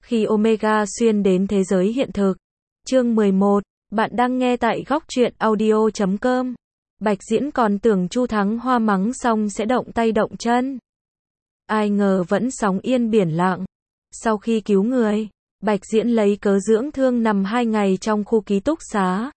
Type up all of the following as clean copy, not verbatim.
Khi Omega xuyên đến thế giới hiện thực. Chương 11, bạn đang nghe tại góc truyện audio.com. Bạch Diễn còn tưởng Chu Thắng Hoa mắng xong sẽ động tay động chân. Ai ngờ vẫn sóng yên biển lặng. Sau khi cứu người, Bạch Diễn lấy cớ dưỡng thương nằm 2 ngày trong khu ký túc xá.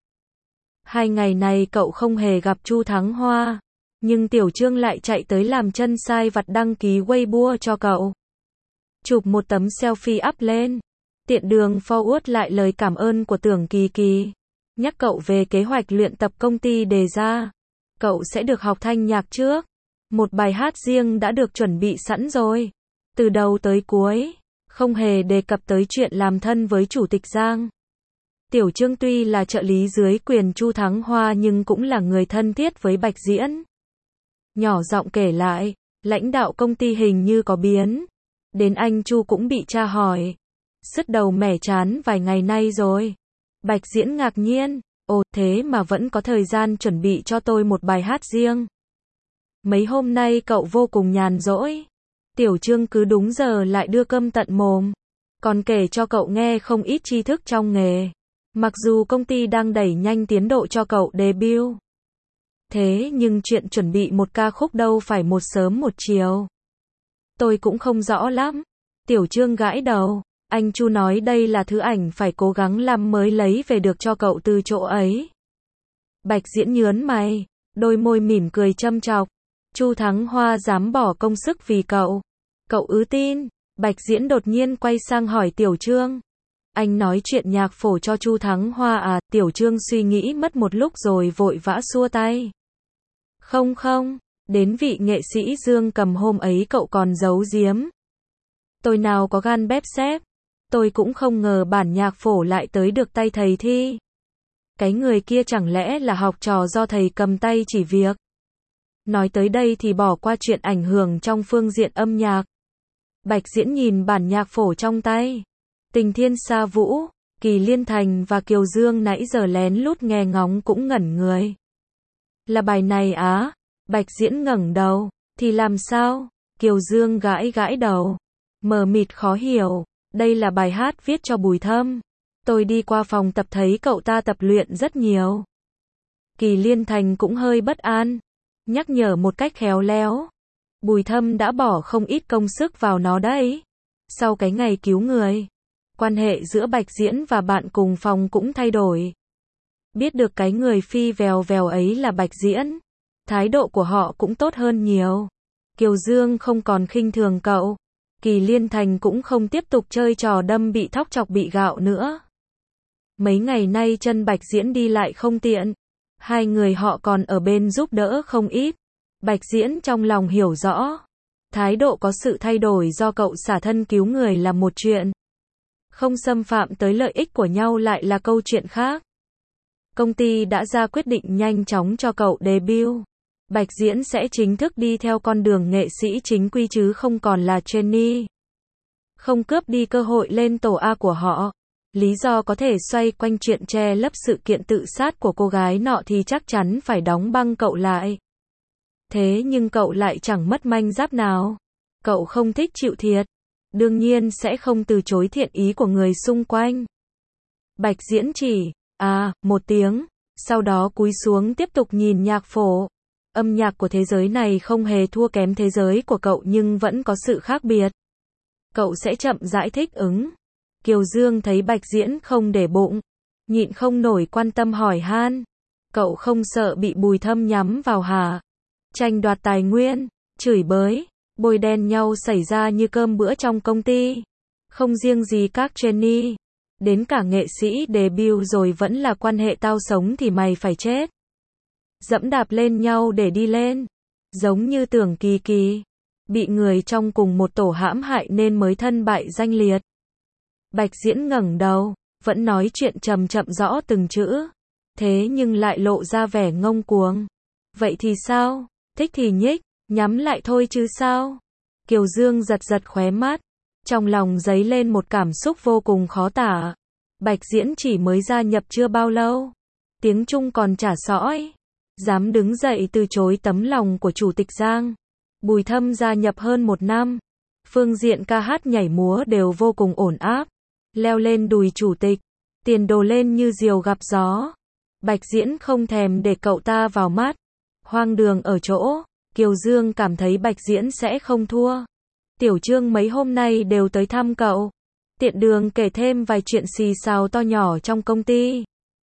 2 ngày này cậu không hề gặp Chu Thắng Hoa, nhưng Tiểu Trương lại chạy tới làm chân sai vặt đăng ký Weibo cho cậu. Chụp một tấm selfie up lên, tiện đường forward lại lời cảm ơn của Tưởng Kỳ Kỳ, nhắc cậu về kế hoạch luyện tập công ty đề ra. Cậu sẽ được học thanh nhạc trước. Một bài hát riêng đã được chuẩn bị sẵn rồi. Từ đầu tới cuối, không hề đề cập tới chuyện làm thân với Chủ tịch Giang. Tiểu Trương tuy là trợ lý dưới quyền Chu Thắng Hoa nhưng cũng là người thân thiết với Bạch Diễn. Nhỏ giọng kể lại, lãnh đạo công ty hình như có biến. Đến anh Chu cũng bị tra hỏi. Sứt đầu mẻ chán vài ngày nay rồi. Bạch Diễn ngạc nhiên, ồ thế mà vẫn có thời gian chuẩn bị cho tôi một bài hát riêng. Mấy hôm nay cậu vô cùng nhàn rỗi. Tiểu Trương cứ đúng giờ lại đưa cơm tận mồm. Còn kể cho cậu nghe không ít tri thức trong nghề. Mặc dù công ty đang đẩy nhanh tiến độ cho cậu debut. Thế nhưng chuyện chuẩn bị một ca khúc đâu phải một sớm một chiều. Tôi cũng không rõ lắm. Tiểu Trương gãi đầu. Anh Chu nói đây là thứ ảnh phải cố gắng làm mới lấy về được cho cậu từ chỗ ấy. Bạch Diễn nhớn mày, đôi môi mỉm cười châm chọc. Chu Thắng Hoa dám bỏ công sức vì cậu. Cậu tin? Bạch Diễn đột nhiên quay sang hỏi Tiểu Trương. Anh nói chuyện nhạc phổ cho Chu Thắng Hoa à? Tiểu Trương suy nghĩ mất một lúc rồi vội vã xua tay. Không, đến vị nghệ sĩ Dương Cầm hôm ấy cậu còn giấu giếm. Tôi nào có gan bép xép. Tôi cũng không ngờ bản nhạc phổ lại tới được tay thầy Thi. Cái người kia chẳng lẽ là học trò do thầy cầm tay chỉ việc. Nói tới đây thì bỏ qua chuyện ảnh hưởng trong phương diện âm nhạc. Bạch Diễn nhìn bản nhạc phổ trong tay. Tình Thiên Sa Vũ, Kỳ Liên Thành và Kiều Dương nãy giờ lén lút nghe ngóng cũng ngẩn người. Là bài này á? Bạch Diễn ngẩng đầu. Thì làm sao? Kiều Dương gãi đầu. Mờ mịt khó hiểu. Đây là bài hát viết cho Bùi Thâm. Tôi đi qua phòng tập thấy cậu ta tập luyện rất nhiều. Kỳ Liên Thành cũng hơi bất an. Nhắc nhở một cách khéo léo. Bùi Thâm đã bỏ không ít công sức vào nó đấy. Sau cái ngày cứu người, quan hệ giữa Bạch Diễn và bạn cùng phòng cũng thay đổi. Biết được cái người phi vèo vèo ấy là Bạch Diễn, thái độ của họ cũng tốt hơn nhiều. Kiều Dương không còn khinh thường cậu. Kỳ Liên Thành cũng không tiếp tục chơi trò đâm bị thóc chọc bị gạo nữa. Mấy ngày nay chân Bạch Diễn đi lại không tiện. Hai người họ còn ở bên giúp đỡ không ít. Bạch Diễn trong lòng hiểu rõ. Thái độ có sự thay đổi do cậu xả thân cứu người là một chuyện. Không xâm phạm tới lợi ích của nhau lại là câu chuyện khác. Công ty đã ra quyết định nhanh chóng cho cậu debut. Bạch Diễn sẽ chính thức đi theo con đường nghệ sĩ chính quy chứ không còn là trainee. Không cướp đi cơ hội lên tổ A của họ. Lý do có thể xoay quanh chuyện che lấp sự kiện tự sát của cô gái nọ thì chắc chắn phải đóng băng cậu lại. Thế nhưng cậu lại chẳng mất manh giáp nào. Cậu không thích chịu thiệt. Đương nhiên sẽ không từ chối thiện ý của người xung quanh. Bạch Diễn chỉ, một tiếng, sau đó cúi xuống tiếp tục nhìn nhạc phổ. Âm nhạc của thế giới này không hề thua kém thế giới của cậu nhưng vẫn có sự khác biệt. Cậu sẽ chậm rãi thích ứng. Kiều Dương thấy Bạch Diễn không để bụng, nhịn không nổi quan tâm hỏi han. Cậu không sợ bị Bùi Thâm nhắm vào hả? Tranh đoạt tài nguyên, chửi bới, bôi đen nhau xảy ra như cơm bữa trong công ty. Không riêng gì các trainee, đến cả nghệ sĩ debut rồi vẫn là quan hệ tao sống thì mày phải chết. Dẫm đạp lên nhau để đi lên. Giống như Tưởng Kỳ Kỳ, bị người trong cùng một tổ hãm hại nên mới thân bại danh liệt. Bạch Diễn ngẩng đầu, vẫn nói chuyện chậm chậm rõ từng chữ. Thế nhưng lại lộ ra vẻ ngông cuồng. Vậy thì sao? Thích thì nhích, nhắm lại thôi chứ sao? Kiều Dương giật khóe mắt. Trong lòng dấy lên một cảm xúc vô cùng khó tả. Bạch Diễn chỉ mới gia nhập chưa bao lâu. Tiếng Trung còn chả sõi. Dám đứng dậy từ chối tấm lòng của Chủ tịch Giang. Bùi Thâm gia nhập hơn 1 năm. Phương diện ca hát nhảy múa đều vô cùng ổn áp. leo lên đùi chủ tịch, tiền đồ lên như diều gặp gió. Bạch Diễn không thèm để cậu ta vào mắt. Hoang đường ở chỗ, Kiều Dương cảm thấy Bạch Diễn sẽ không thua. Tiểu Trương mấy hôm nay đều tới thăm cậu. Tiện đường kể thêm vài chuyện xì xào to nhỏ trong công ty.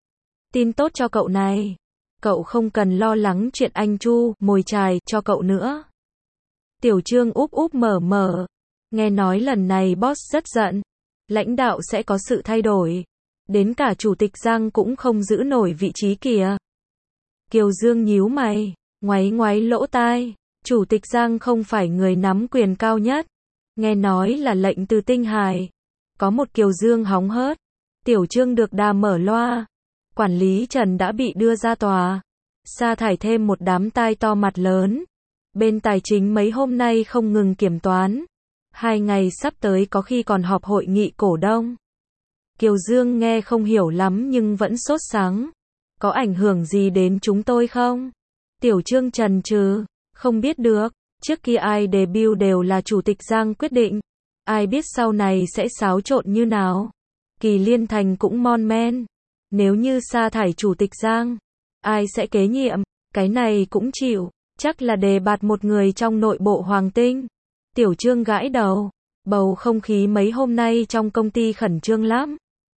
Tin tốt cho cậu này. Cậu không cần lo lắng chuyện anh Chu mồi chài cho cậu nữa. Tiểu Trương úp úp mở mở. Nghe nói lần này boss rất giận. Lãnh đạo sẽ có sự thay đổi. Đến cả chủ tịch Giang cũng không giữ nổi vị trí kìa. Kiều Dương nhíu mày, ngoáy ngoáy lỗ tai. Chủ tịch Giang không phải người nắm quyền cao nhất. Nghe nói là lệnh từ Tinh Hải. Có một Kiều Dương hóng hớt. Tiểu Trương được đà mở loa. Quản lý Trần đã bị đưa ra tòa. Sa thải thêm một đám tai to mặt lớn. Bên tài chính mấy hôm nay không ngừng kiểm toán. 2 ngày sắp tới có khi còn họp hội nghị cổ đông. Kiều Dương nghe không hiểu lắm nhưng vẫn sốt sắng. Có ảnh hưởng gì đến chúng tôi không? Tiểu Trương chần chừ, không biết được. Trước kia ai debut đều là chủ tịch Giang quyết định. Ai biết sau này sẽ xáo trộn như nào. Kỳ Liên Thành cũng mon men. Nếu như sa thải chủ tịch Giang, ai sẽ kế nhiệm? Cái này cũng chịu. Chắc là đề bạt một người trong nội bộ Hoàng Tinh. Tiểu Trương gãi đầu. Bầu không khí mấy hôm nay trong công ty khẩn trương lắm.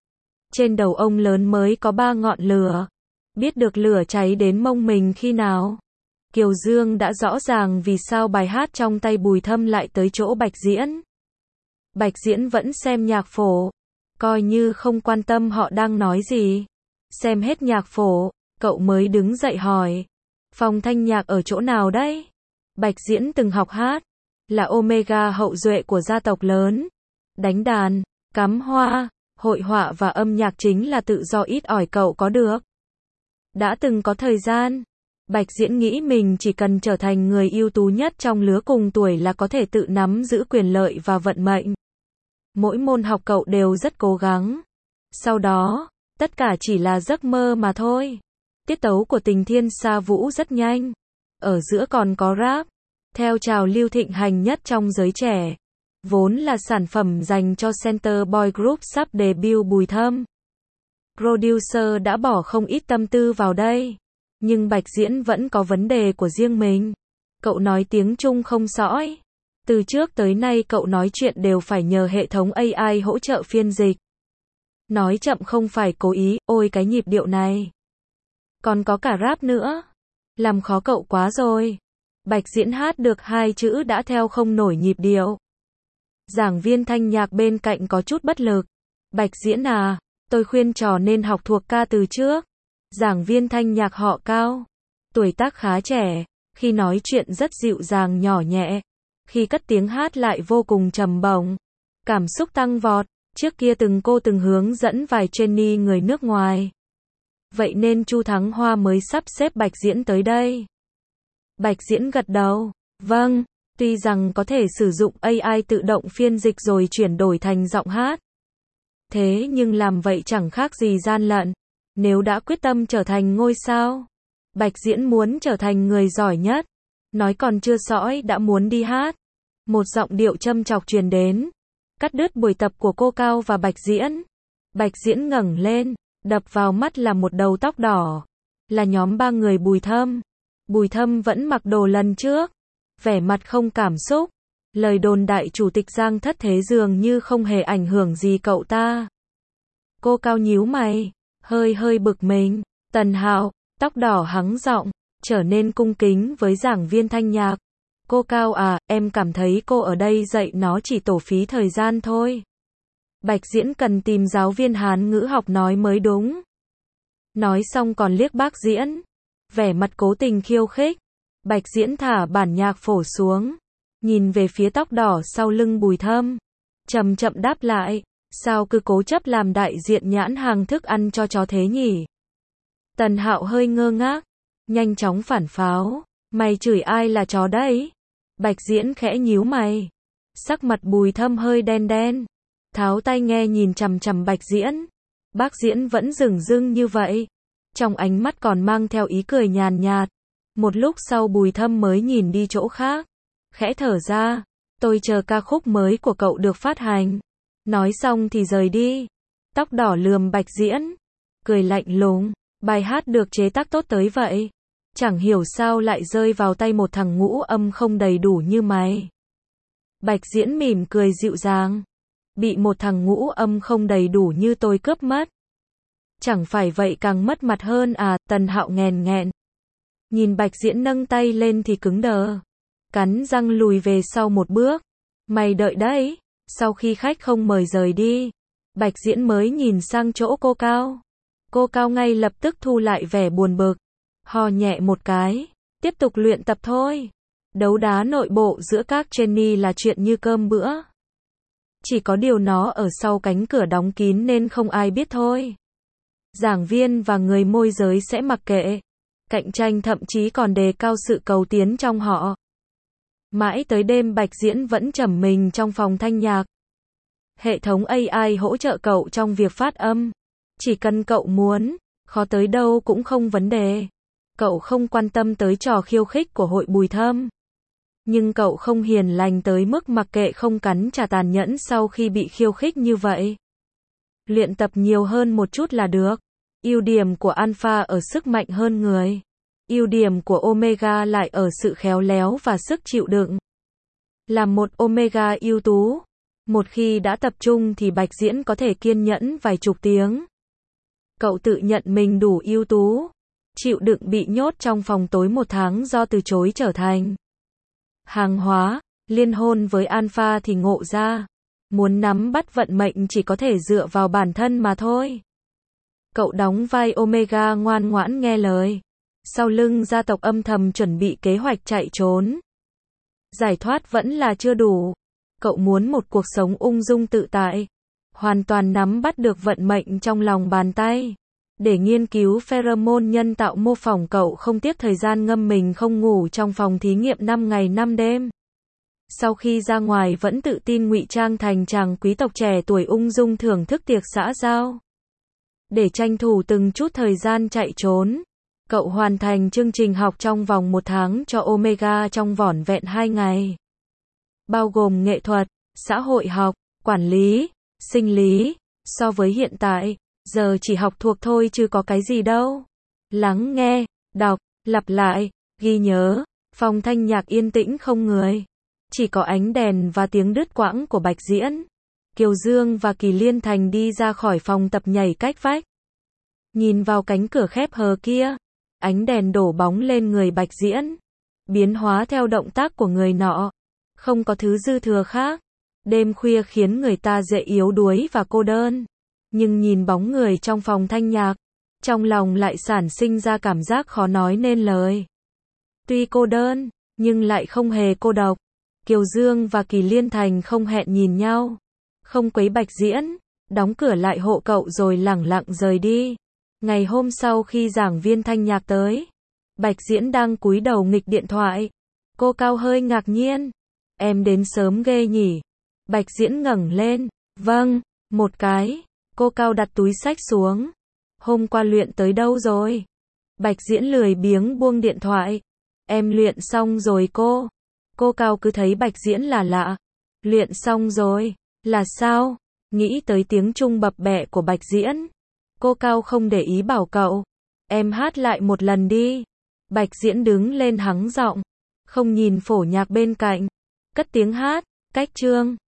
Trên đầu ông lớn mới có 3 ngọn lửa. Biết được lửa cháy đến mông mình khi nào. Kiều Dương đã rõ ràng vì sao bài hát trong tay Bùi Thâm lại tới chỗ Bạch Diễn. Bạch Diễn vẫn xem nhạc phổ. Coi như không quan tâm họ đang nói gì. Xem hết nhạc phổ, cậu mới đứng dậy hỏi. Phòng thanh nhạc ở chỗ nào đấy? Bạch Diễn từng học hát. Là Omega hậu duệ của gia tộc lớn. Đánh đàn, cắm hoa, hội họa và âm nhạc chính là tự do ít ỏi cậu có được. Đã từng có thời gian, Bạch Diễn nghĩ mình chỉ cần trở thành người ưu tú nhất trong lứa cùng tuổi là có thể tự nắm giữ quyền lợi và vận mệnh. Mỗi môn học cậu đều rất cố gắng. Sau đó, tất cả chỉ là giấc mơ mà thôi. Tiết tấu của Tình Thiên Sa Vũ rất nhanh. Ở giữa còn có rap. Theo trào lưu thịnh hành nhất trong giới trẻ. Vốn là sản phẩm dành cho Center Boy Group sắp debut Bùi Thâm. Producer đã bỏ không ít tâm tư vào đây. Nhưng Bạch Diễn vẫn có vấn đề của riêng mình. Cậu nói tiếng Trung không sõi. Từ trước tới nay cậu nói chuyện đều phải nhờ hệ thống AI hỗ trợ phiên dịch. Nói chậm không phải cố ý, ôi cái nhịp điệu này. Còn có cả rap nữa. Làm khó cậu quá rồi. Bạch Diễn hát được 2 chữ đã theo không nổi nhịp điệu. Giảng viên thanh nhạc bên cạnh có chút bất lực. Bạch Diễn à, tôi khuyên trò nên học thuộc ca từ trước. Giảng viên thanh nhạc họ Cao. Tuổi tác khá trẻ, khi nói chuyện rất dịu dàng nhỏ nhẹ. Khi cất tiếng hát lại vô cùng trầm bổng. Cảm xúc tăng vọt, trước kia cô từng hướng dẫn vài trainee người nước ngoài. Vậy nên Chu Thắng Hoa mới sắp xếp Bạch Diễn tới đây. Bạch Diễn gật đầu, vâng, tuy rằng có thể sử dụng AI tự động phiên dịch rồi chuyển đổi thành giọng hát. Thế nhưng làm vậy chẳng khác gì gian lận. Nếu đã quyết tâm trở thành ngôi sao, Bạch Diễn muốn trở thành người giỏi nhất. Nói còn chưa sõi đã muốn đi hát. Một giọng điệu châm chọc truyền đến. Cắt đứt buổi tập của cô Cao và Bạch Diễn. Bạch Diễn ngẩng lên, đập vào mắt là một đầu tóc đỏ. Là nhóm 3 người Bùi Thâm. Bùi Thâm vẫn mặc đồ lần trước. Vẻ mặt không cảm xúc. Lời đồn đại chủ tịch Giang thất thế dường như không hề ảnh hưởng gì cậu ta. Cô Cao nhíu mày, hơi bực mình. Tần Hạo, tóc đỏ hắng giọng, trở nên cung kính với giảng viên thanh nhạc. Cô Cao à, em cảm thấy cô ở đây dạy nó chỉ tổ phí thời gian thôi. Bạch Diễn cần tìm giáo viên Hán ngữ học nói mới đúng. Nói xong còn liếc bác Diễn. Vẻ mặt cố tình khiêu khích. Bạch Diễn thả bản nhạc phổ xuống. Nhìn về phía tóc đỏ sau lưng Bùi Thâm. Chậm chậm đáp lại. Sao cứ cố chấp làm đại diện nhãn hàng thức ăn cho chó thế nhỉ? Tần Hạo hơi ngơ ngác. Nhanh chóng phản pháo. Mày chửi ai là chó đấy? Bạch Diễn khẽ nhíu mày. Sắc mặt Bùi Thâm hơi đen đen. Tháo tai nghe nhìn chằm chằm Bạch Diễn. Bác Diễn vẫn dửng dưng như vậy. Trong ánh mắt còn mang theo ý cười nhàn nhạt. Một lúc sau Bùi Thâm mới nhìn đi chỗ khác. Khẽ thở ra. Tôi chờ ca khúc mới của cậu được phát hành. Nói xong thì rời đi. Tóc đỏ lườm Bạch Diễn, cười lạnh lùng, bài hát được chế tác tốt tới vậy. Chẳng hiểu sao lại rơi vào tay một thằng ngũ âm không đầy đủ như mày. Bạch Diễn mỉm cười dịu dàng. Bị một thằng ngũ âm không đầy đủ như tôi cướp mất. Chẳng phải vậy càng mất mặt hơn à, Tần Hạo nghèn nghẹn. Nhìn Bạch Diễn nâng tay lên thì cứng đờ. Cắn răng lùi về sau một bước. Mày đợi đấy. Sau khi khách không mời rời đi, Bạch Diễn mới nhìn sang chỗ cô Cao. Cô Cao ngay lập tức thu lại vẻ buồn bực. Hò nhẹ một cái. Tiếp tục luyện tập thôi. Đấu đá nội bộ giữa các trainee là chuyện như cơm bữa. Chỉ có điều nó ở sau cánh cửa đóng kín nên không ai biết thôi. Giảng viên và người môi giới sẽ mặc kệ. Cạnh tranh thậm chí còn đề cao sự cầu tiến trong họ. Mãi tới đêm Bạch Diễn vẫn trầm mình trong phòng thanh nhạc. Hệ thống AI hỗ trợ cậu trong việc phát âm. Chỉ cần cậu muốn, khó tới đâu cũng không vấn đề. Cậu không quan tâm tới trò khiêu khích của hội Bùi Thâm. Nhưng cậu không hiền lành tới mức mặc kệ không cắn trả tàn nhẫn sau khi bị khiêu khích như vậy. Luyện tập nhiều hơn một chút là được. Ưu điểm của Alpha ở sức mạnh hơn người. Ưu điểm của Omega lại ở sự khéo léo và sức chịu đựng. Là một Omega ưu tú, một khi đã tập trung thì Bạch Diễn có thể kiên nhẫn vài chục tiếng. Cậu tự nhận mình đủ ưu tú, chịu đựng bị nhốt trong phòng tối một tháng do từ chối trở thành hàng hóa. Liên hôn với Alpha thì ngộ ra, muốn nắm bắt vận mệnh chỉ có thể dựa vào bản thân mà thôi. Cậu đóng vai Omega ngoan ngoãn nghe lời. Sau lưng gia tộc âm thầm chuẩn bị kế hoạch chạy trốn. Giải thoát vẫn là chưa đủ. Cậu muốn một cuộc sống ung dung tự tại. Hoàn toàn nắm bắt được vận mệnh trong lòng bàn tay. Để nghiên cứu pheromone nhân tạo mô phỏng cậu không tiếc thời gian ngâm mình không ngủ trong phòng thí nghiệm 5 ngày 5 đêm. Sau khi ra ngoài vẫn tự tin ngụy trang thành chàng quý tộc trẻ tuổi ung dung thưởng thức tiệc xã giao. Để tranh thủ từng chút thời gian chạy trốn. Cậu hoàn thành chương trình học trong vòng 1 tháng cho Omega trong vỏn vẹn 2 ngày. Bao gồm nghệ thuật, xã hội học, quản lý, sinh lý. So với hiện tại, giờ chỉ học thuộc thôi chứ có cái gì đâu. Lắng nghe, đọc, lặp lại, ghi nhớ. Phòng thanh nhạc yên tĩnh không người. Chỉ có ánh đèn và tiếng đứt quãng của Bạch Diễn. Kiều Dương và Kỳ Liên Thành đi ra khỏi phòng tập nhảy cách vách. Nhìn vào cánh cửa khép hờ kia. Ánh đèn đổ bóng lên người Bạch Diễn. Biến hóa theo động tác của người nọ. Không có thứ dư thừa khác. Đêm khuya khiến người ta dễ yếu đuối và cô đơn. Nhưng nhìn bóng người trong phòng thanh nhạc. Trong lòng lại sản sinh ra cảm giác khó nói nên lời. Tuy cô đơn, nhưng lại không hề cô độc. Kiều Dương và Kỳ Liên Thành không hẹn nhìn nhau. Không quấy Bạch Diễn. Đóng cửa lại hộ cậu rồi lẳng lặng rời đi. Ngày hôm sau khi giảng viên thanh nhạc tới, Bạch Diễn đang cúi đầu nghịch điện thoại. Cô Cao hơi ngạc nhiên. Em đến sớm ghê nhỉ? Bạch Diễn ngẩng lên. Vâng, một cái. Cô Cao đặt túi xách xuống. Hôm qua luyện tới đâu rồi? Bạch Diễn lười biếng buông điện thoại. Em luyện xong rồi cô. Cô Cao cứ thấy Bạch Diễn là lạ. Luyện xong rồi, là sao? Nghĩ tới tiếng Trung bập bẹ của Bạch Diễn. Cô Cao không để ý bảo cậu. Em hát lại một lần đi. Bạch Diễn đứng lên hắng giọng. Không nhìn phổ nhạc bên cạnh. Cất tiếng hát, cách chương.